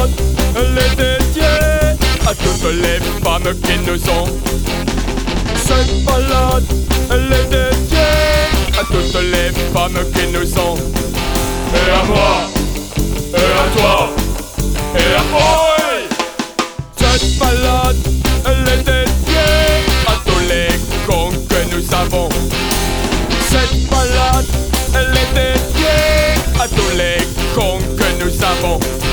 balade, elle est dédiée à toutes les femmes qui nous ont. Cette balade, elle est dédiée à toutes les femmes qui nous ont. Et à moi, et à toi, et à oi. Cette balade, elle est dédiée à tous les cons que nous avons. Cette balade, elle est dédiée à tous les cons que nous avons.